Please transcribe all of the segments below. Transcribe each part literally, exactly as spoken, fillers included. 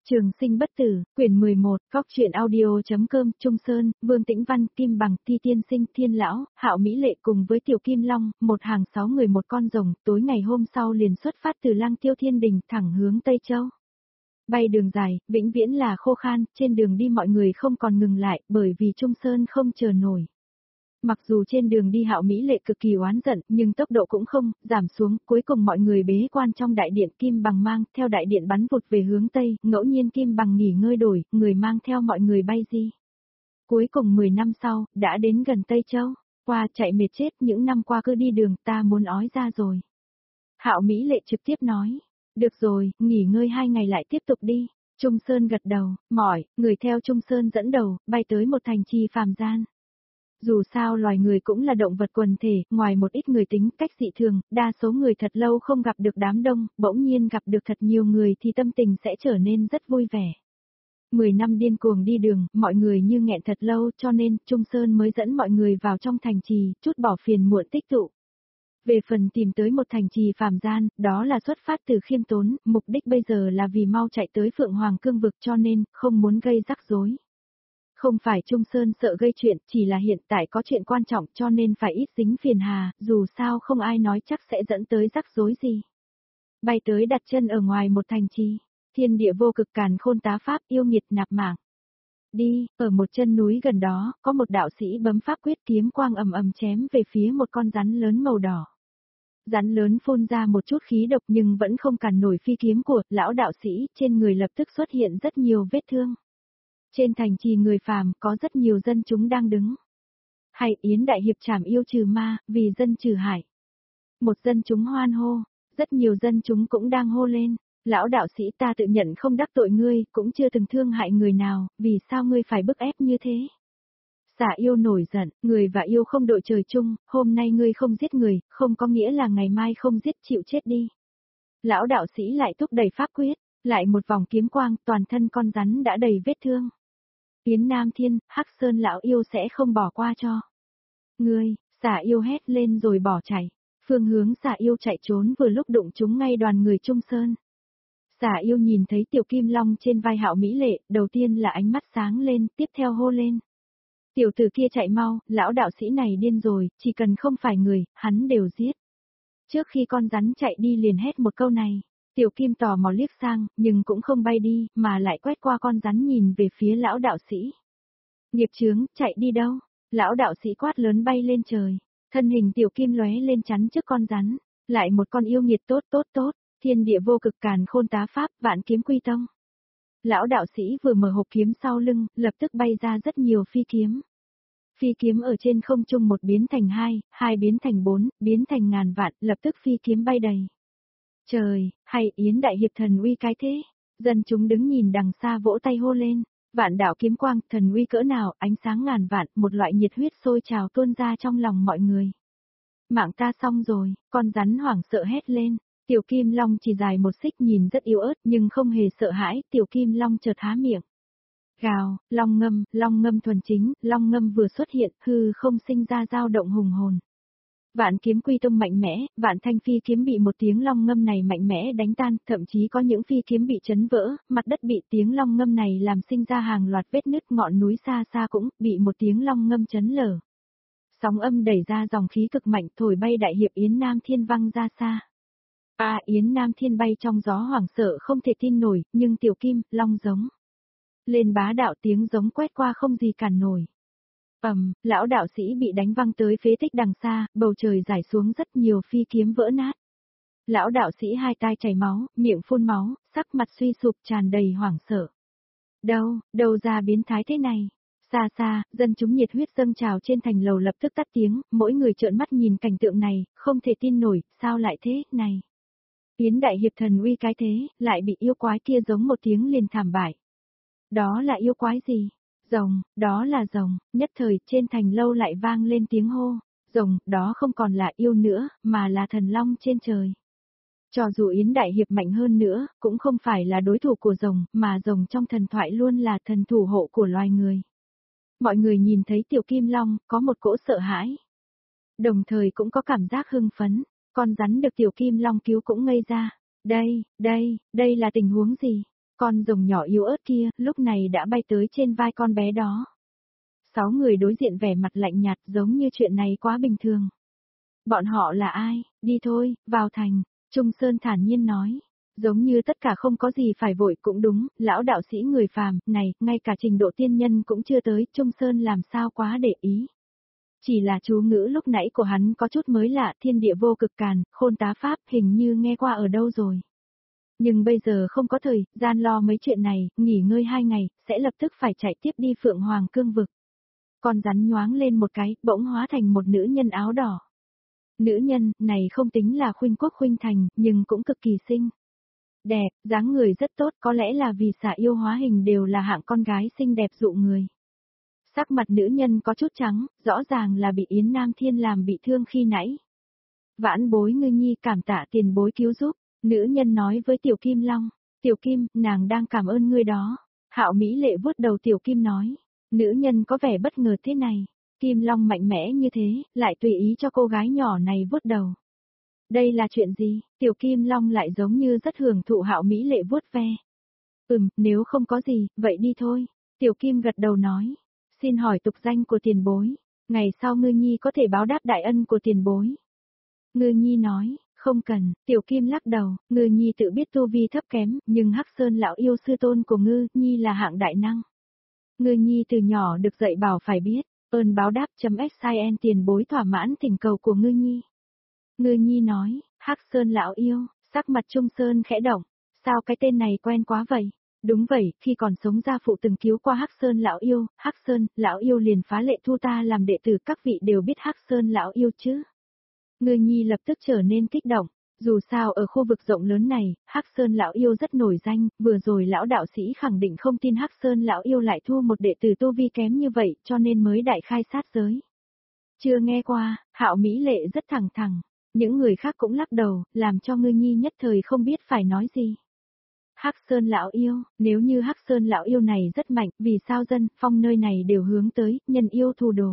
Trường sinh bất tử, quyển mười một, góc truyện audio.com, Trung Sơn, Vương Tĩnh Văn, Kim Bằng, Thi Tiên Sinh, Thiên Lão, Hạo Mỹ Lệ cùng với Tiểu Kim Long, một hàng sáu người một con rồng, tối ngày hôm sau liền xuất phát từ Lăng Tiêu Thiên Đình thẳng hướng Tây Châu. Bay đường dài, vĩnh viễn là khô khan, trên đường đi mọi người không còn ngừng lại, bởi vì Trung Sơn không chờ nổi. Mặc dù trên đường đi Hạo Mỹ Lệ cực kỳ oán giận, nhưng tốc độ cũng không giảm xuống, cuối cùng mọi người bế quan trong đại điện, Kim Bằng mang theo đại điện bắn vụt về hướng Tây, ngẫu nhiên Kim Bằng nghỉ ngơi đổi, người mang theo mọi người bay di. Cuối cùng mười năm sau, đã đến gần Tây Châu, qua chạy mệt chết, những năm qua cứ đi đường, ta muốn ói ra rồi. Hạo Mỹ Lệ trực tiếp nói, được rồi, nghỉ ngơi hai ngày lại tiếp tục đi. Trung Sơn gật đầu, mỏi, người theo Trung Sơn dẫn đầu, bay tới một thành trì phàm gian. Dù sao loài người cũng là động vật quần thể, ngoài một ít người tính cách dị thường, đa số người thật lâu không gặp được đám đông, bỗng nhiên gặp được thật nhiều người thì tâm tình sẽ trở nên rất vui vẻ. Mười năm điên cuồng đi đường, mọi người như nghẹn thật lâu cho nên Trung Sơn mới dẫn mọi người vào trong thành trì, chút bỏ phiền muộn tích tụ. Về phần tìm tới một thành trì phàm gian, đó là xuất phát từ khiêm tốn, mục đích bây giờ là vì mau chạy tới Phượng Hoàng Cương vực cho nên, không muốn gây rắc rối. Không phải Trung Sơn sợ gây chuyện, chỉ là hiện tại có chuyện quan trọng cho nên phải ít dính phiền hà, dù sao không ai nói chắc sẽ dẫn tới rắc rối gì. Bay tới đặt chân ở ngoài một thành trì, thiên địa vô cực càn khôn tá pháp yêu nghiệt nạp mạng. Đi, ở một chân núi gần đó, có một đạo sĩ bấm pháp quyết kiếm quang ầm ầm chém về phía một con rắn lớn màu đỏ. Rắn lớn phun ra một chút khí độc nhưng vẫn không cản nổi phi kiếm của lão đạo sĩ, trên người lập tức xuất hiện rất nhiều vết thương. Trên thành trì người phàm có rất nhiều dân chúng đang đứng. Hay Yến đại hiệp trảm yêu trừ ma, vì dân trừ hại. Một dân chúng hoan hô, rất nhiều dân chúng cũng đang hô lên. Lão đạo sĩ ta tự nhận không đắc tội ngươi, cũng chưa từng thương hại người nào, vì sao ngươi phải bức ép như thế? Xả yêu nổi giận, người và yêu không đội trời chung, hôm nay ngươi không giết người, không có nghĩa là ngày mai không giết chịu chết đi. Lão đạo sĩ lại thúc đẩy pháp quyết, lại một vòng kiếm quang, toàn thân con rắn đã đầy vết thương. Yến Nam Thiên, Hắc Sơn lão yêu sẽ không bỏ qua cho. Ngươi, xả yêu hét lên rồi bỏ chạy. Phương hướng xả yêu chạy trốn vừa lúc đụng chúng ngay đoàn người Trung Sơn. Xả yêu nhìn thấy Tiểu Kim Long trên vai Hạo Mỹ Lệ, đầu tiên là ánh mắt sáng lên, tiếp theo hô lên. Tiểu tử kia chạy mau, lão đạo sĩ này điên rồi, chỉ cần không phải người, hắn đều giết. Trước khi con rắn chạy đi liền hét một câu này. Tiểu Kim tò mò liếc sang, nhưng cũng không bay đi, mà lại quét qua con rắn nhìn về phía lão đạo sĩ. Nghiệp chướng, chạy đi đâu? Lão đạo sĩ quát lớn bay lên trời. Thân hình Tiểu Kim lóe lên chắn trước con rắn. Lại một con yêu nghiệt tốt tốt tốt, thiên địa vô cực càn khôn tá pháp, vạn kiếm quy tông. Lão đạo sĩ vừa mở hộp kiếm sau lưng, lập tức bay ra rất nhiều phi kiếm. Phi kiếm ở trên không trung một biến thành hai, hai biến thành bốn, biến thành ngàn vạn, lập tức phi kiếm bay đầy. Trời, hay Yến đại hiệp thần uy cái thế, dân chúng đứng nhìn đằng xa vỗ tay hô lên, vạn đạo kiếm quang, thần uy cỡ nào, ánh sáng ngàn vạn, một loại nhiệt huyết sôi trào tuôn ra trong lòng mọi người. Mạng ta xong rồi, con rắn hoảng sợ hét lên, Tiểu Kim Long chỉ dài một xích nhìn rất yếu ớt nhưng không hề sợ hãi, Tiểu Kim Long chợt há miệng. Gào, long ngâm, long ngâm thuần chính, long ngâm vừa xuất hiện, hư không sinh ra dao động hùng hồn. Vạn kiếm quy tông mạnh mẽ, vạn thanh phi kiếm bị một tiếng long ngâm này mạnh mẽ đánh tan, thậm chí có những phi kiếm bị chấn vỡ, mặt đất bị tiếng long ngâm này làm sinh ra hàng loạt vết nứt, ngọn núi xa xa cũng bị một tiếng long ngâm chấn lở. Sóng âm đẩy ra dòng khí cực mạnh thổi bay đại hiệp Yến Nam Thiên văng ra xa. À, Yến Nam Thiên bay trong gió hoảng sợ không thể tin nổi, nhưng Tiểu Kim, long giống. Lên bá đạo tiếng giống quét qua không gì cản nổi. Ầm, lão đạo sĩ bị đánh văng tới phế tích đằng xa, bầu trời rải xuống rất nhiều phi kiếm vỡ nát. Lão đạo sĩ hai tai chảy máu, miệng phun máu, sắc mặt suy sụp tràn đầy hoảng sợ. Đâu, đâu ra biến thái thế này? Xa xa, dân chúng nhiệt huyết dâng trào trên thành lầu lập tức tắt tiếng, mỗi người trợn mắt nhìn cảnh tượng này, không thể tin nổi, sao lại thế, này? Yến đại hiệp thần uy cái thế, lại bị yêu quái kia giống một tiếng liền thảm bại. Đó là yêu quái gì? Rồng, đó là rồng, nhất thời trên thành lâu lại vang lên tiếng hô, rồng, đó không còn là yêu nữa, mà là thần long trên trời. Cho dù Yến đại hiệp mạnh hơn nữa, cũng không phải là đối thủ của rồng, mà rồng trong thần thoại luôn là thần thủ hộ của loài người. Mọi người nhìn thấy Tiểu Kim Long, có một cỗ sợ hãi. Đồng thời cũng có cảm giác hưng phấn, con rắn được Tiểu Kim Long cứu cũng ngây ra. Đây, đây, đây là tình huống gì? Con rồng nhỏ yếu ớt kia, lúc này đã bay tới trên vai con bé đó. Sáu người đối diện vẻ mặt lạnh nhạt giống như chuyện này quá bình thường. Bọn họ là ai? Đi thôi, vào thành, Trung Sơn thản nhiên nói. Giống như tất cả không có gì phải vội cũng đúng, lão đạo sĩ người phàm, này, ngay cả trình độ tiên nhân cũng chưa tới, Trung Sơn làm sao quá để ý. Chỉ là chú ngữ lúc nãy của hắn có chút mới lạ, thiên địa vô cực càn, khôn tá pháp, hình như nghe qua ở đâu rồi. Nhưng bây giờ không có thời gian lo mấy chuyện này, nghỉ ngơi hai ngày, sẽ lập tức phải chạy tiếp đi Phượng Hoàng Cương vực. Con rắn nhoáng lên một cái, bỗng hóa thành một nữ nhân áo đỏ. Nữ nhân này không tính là khuynh quốc khuynh thành, nhưng cũng cực kỳ xinh. Đẹp, dáng người rất tốt, có lẽ là vì xả yêu hóa hình đều là hạng con gái xinh đẹp dụ người. Sắc mặt nữ nhân có chút trắng, rõ ràng là bị Yến Nam Thiên làm bị thương khi nãy. Vãn bối Ngư Nhi cảm tạ tiền bối cứu giúp, nữ nhân nói với Tiểu Kim Long. Tiểu Kim, nàng đang cảm ơn ngươi đó. Hạo Mỹ Lệ vuốt đầu Tiểu Kim nói. Nữ nhân có vẻ bất ngờ thế này. Kim Long mạnh mẽ như thế, lại tùy ý cho cô gái nhỏ này vuốt đầu. Đây là chuyện gì? Tiểu Kim Long lại giống như rất hưởng thụ Hạo Mỹ Lệ vuốt ve. Ừm, nếu không có gì, vậy đi thôi. Tiểu Kim gật đầu nói. Xin hỏi tục danh của tiền bối. Ngày sau Ngư Nhi có thể báo đáp đại ân của tiền bối. Ngư Nhi nói, không cần, Tiểu Kim lắc đầu, Ngư Nhi tự biết tu vi thấp kém, nhưng Hắc Sơn lão yêu sư tôn của Ngư Nhi là hạng đại năng. Ngư Nhi từ nhỏ được dạy bảo phải biết, ơn báo đáp chấm xin tiền bối thỏa mãn thỉnh cầu của Ngư Nhi. Ngư Nhi nói, Hắc Sơn lão yêu, sắc mặt Trung Sơn khẽ động, sao cái tên này quen quá vậy? Đúng vậy, khi còn sống gia phụ từng cứu qua Hắc Sơn lão yêu, Hắc Sơn, lão yêu liền phá lệ thu ta làm đệ tử, các vị đều biết Hắc Sơn lão yêu chứ. Ngư Nhi lập tức trở nên kích động, dù sao ở khu vực rộng lớn này, Hắc Sơn lão yêu rất nổi danh, vừa rồi lão đạo sĩ khẳng định không tin Hắc Sơn lão yêu lại thu một đệ tử tu vi kém như vậy, cho nên mới đại khai sát giới. Chưa nghe qua, Hạo Mỹ Lệ rất thẳng thẳng, những người khác cũng lắc đầu, làm cho Ngư Nhi nhất thời không biết phải nói gì. Hắc Sơn lão yêu, nếu như Hắc Sơn lão yêu này rất mạnh, vì sao dân, phong nơi này đều hướng tới, nhân yêu thù đồ.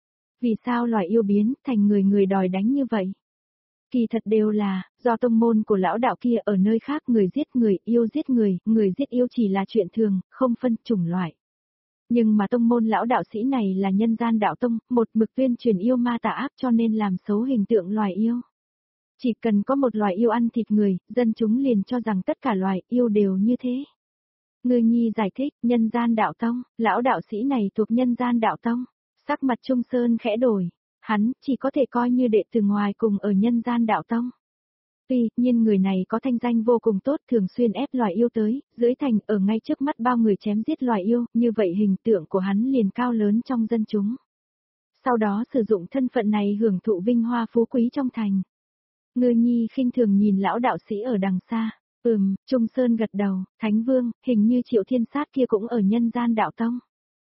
Vì sao loài yêu biến thành người người đòi đánh như vậy? Kỳ thật đều là, do tông môn của lão đạo kia ở nơi khác người giết người, yêu giết người, người giết yêu chỉ là chuyện thường, không phân chủng loại. Nhưng mà tông môn lão đạo sĩ này là nhân gian đạo tông, một mực tuyên truyền yêu ma tà ác cho nên làm xấu hình tượng loài yêu. Chỉ cần có một loài yêu ăn thịt người, dân chúng liền cho rằng tất cả loài yêu đều như thế. Ngư Nhi giải thích, nhân gian đạo tông, lão đạo sĩ này thuộc nhân gian đạo tông. Sắc mặt Trung Sơn khẽ đổi, hắn chỉ có thể coi như đệ tử ngoài cùng ở nhân gian đạo tông. Tuy nhiên người này có thanh danh vô cùng tốt, thường xuyên ép loài yêu tới, dưới thành ở ngay trước mắt bao người chém giết loài yêu, như vậy hình tượng của hắn liền cao lớn trong dân chúng. Sau đó sử dụng thân phận này hưởng thụ vinh hoa phú quý trong thành. Ngư Nhi khinh thường nhìn lão đạo sĩ ở đằng xa. Ừm, Trung Sơn gật đầu, Thánh Vương, hình như Triệu Thiên Sát kia cũng ở nhân gian đạo tông.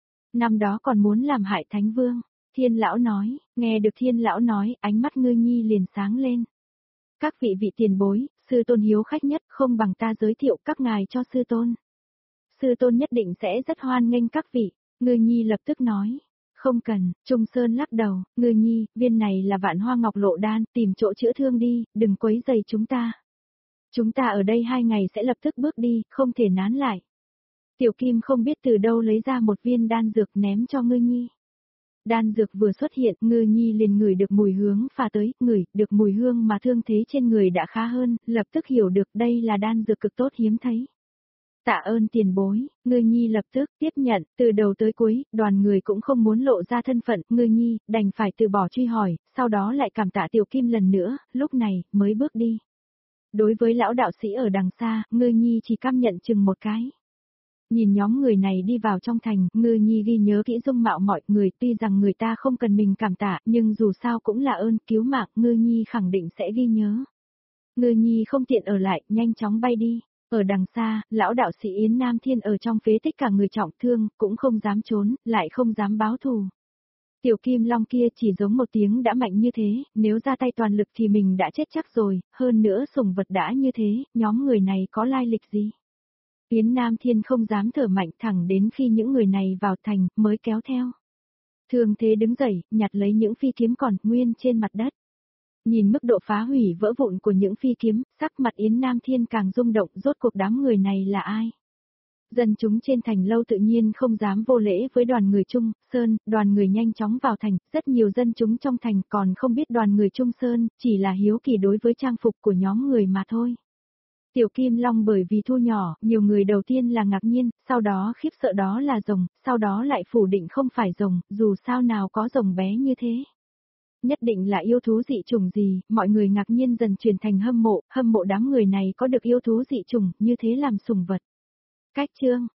Năm đó còn muốn làm hại Thánh Vương, Thiên Lão nói, nghe được Thiên Lão nói, ánh mắt Ngư Nhi liền sáng lên. Các vị vị tiền bối, sư tôn hiếu khách nhất, không bằng ta giới thiệu các ngài cho sư tôn. Sư tôn nhất định sẽ rất hoan nghênh các vị, Ngư Nhi lập tức nói. Không cần, Trung Sơn lắc đầu, Ngư Nhi, viên này là Vạn Hoa Ngọc Lộ đan, tìm chỗ chữa thương đi, đừng quấy rầy chúng ta. Chúng ta ở đây hai ngày sẽ lập tức bước đi, không thể nán lại. Tiểu Kim không biết từ đâu lấy ra một viên đan dược ném cho Ngư Nhi. Đan dược vừa xuất hiện, Ngư Nhi liền ngửi được mùi hướng pha tới, ngửi được mùi hương mà thương thế trên người đã khá hơn, lập tức hiểu được đây là đan dược cực tốt hiếm thấy. Tạ ơn tiền bối, Ngư Nhi lập tức tiếp nhận, từ đầu tới cuối, đoàn người cũng không muốn lộ ra thân phận, Ngư Nhi đành phải từ bỏ truy hỏi, sau đó lại cảm tạ Tiểu Kim lần nữa, lúc này mới bước đi. Đối với lão đạo sĩ ở đằng xa, Ngư Nhi chỉ cam nhận chừng một cái. Nhìn nhóm người này đi vào trong thành, Ngư Nhi ghi nhớ kỹ dung mạo mọi người, tuy rằng người ta không cần mình cảm tạ, nhưng dù sao cũng là ơn cứu mạng, Ngư Nhi khẳng định sẽ ghi nhớ. Ngư Nhi không tiện ở lại, nhanh chóng bay đi. Ở đằng xa, lão đạo sĩ Yến Nam Thiên ở trong phế tích cả người trọng thương, cũng không dám trốn, lại không dám báo thù. Tiểu Kim Long kia chỉ giống một tiếng đã mạnh như thế, nếu ra tay toàn lực thì mình đã chết chắc rồi, hơn nữa sủng vật đã như thế, nhóm người này có lai lịch gì? Yến Nam Thiên không dám thở mạnh thẳng đến khi những người này vào thành, mới kéo theo. Thường thế đứng dậy, nhặt lấy những phi kiếm còn nguyên trên mặt đất. Nhìn mức độ phá hủy vỡ vụn của những phi kiếm, sắc mặt Yến Nam Thiên càng rung động, rốt cuộc đám người này là ai? Dân chúng trên thành lâu tự nhiên không dám vô lễ với đoàn người Trung Sơn, đoàn người nhanh chóng vào thành, rất nhiều dân chúng trong thành còn không biết đoàn người Trung Sơn, chỉ là hiếu kỳ đối với trang phục của nhóm người mà thôi. Tiểu Kim Long bởi vì thu nhỏ, nhiều người đầu tiên là ngạc nhiên, sau đó khiếp sợ đó là rồng, sau đó lại phủ định không phải rồng, dù sao nào có rồng bé như thế. Nhất định là yêu thú dị chủng gì, mọi người ngạc nhiên dần chuyển thành hâm mộ, hâm mộ đám người này có được yêu thú dị chủng, như thế làm sủng vật. Cách chương